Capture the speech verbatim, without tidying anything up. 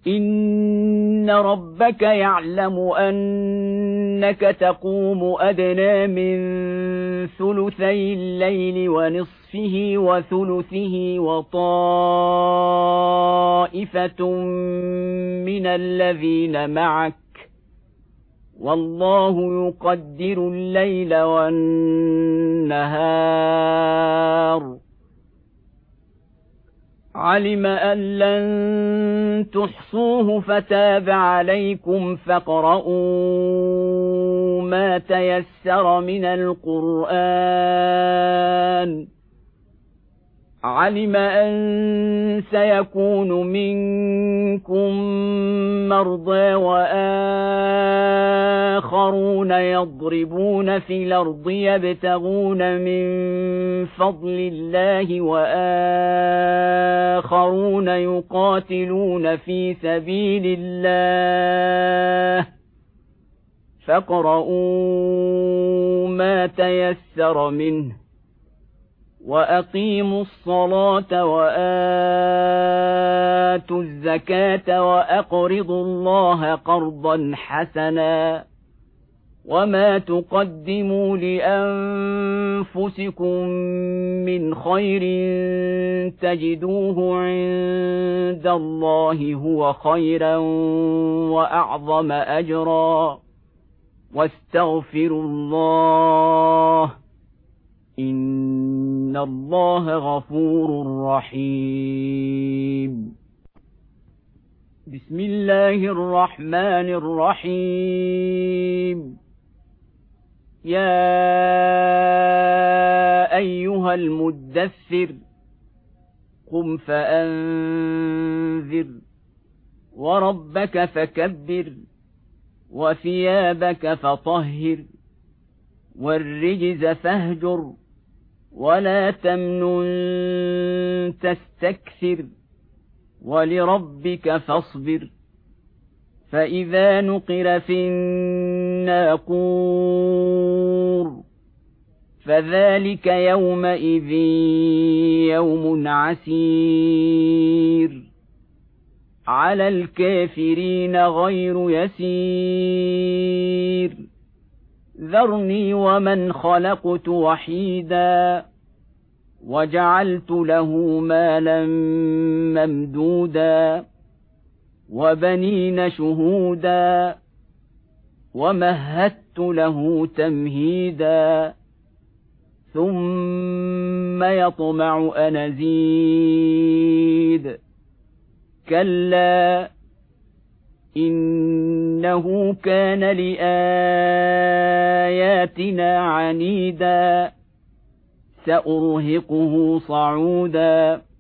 إن ربك يعلم أنك تقوم أدنى من ثلثي الليل ونصفه وثلثه وطائفة من الذين معك والله يقدر الليل والنهار علم أن لن تحصوه فتاب عليكم فاقرؤوا ما تيسر من القرآن علم أن سيكون منكم مرضى وآخرون يضربون في الأرض يبتغون من فضل الله وآخرون يقاتلون في سبيل الله فاقرؤوا ما تيسر منه وأقيموا الصلاة وآتوا الزكاة وأقرضوا الله قرضا حسنا وما تقدموا لأنفسكم من خير تجدوه عند الله هو خيرا وأعظم أجرا واستغفروا الله إن الله غفور رحيم. بسم الله الرحمن الرحيم. يا أيها المدثر قم فأنذر وربك فكبر وثيابك فطهر والرجز فاهجر ولا تمنن تستكثر ولربك فاصبر فإذا نقر في الناقور فذلك يومئذ يوم عسير على الكافرين غير يسير ذرني ومن خلقت وحيدا وجعلت له مالا ممدودا وبنين شهودا ومهدت له تمهيدا ثم يطمع أن أزيد كلا إنه كان لآياتنا عنيدا سأرهقه صعودا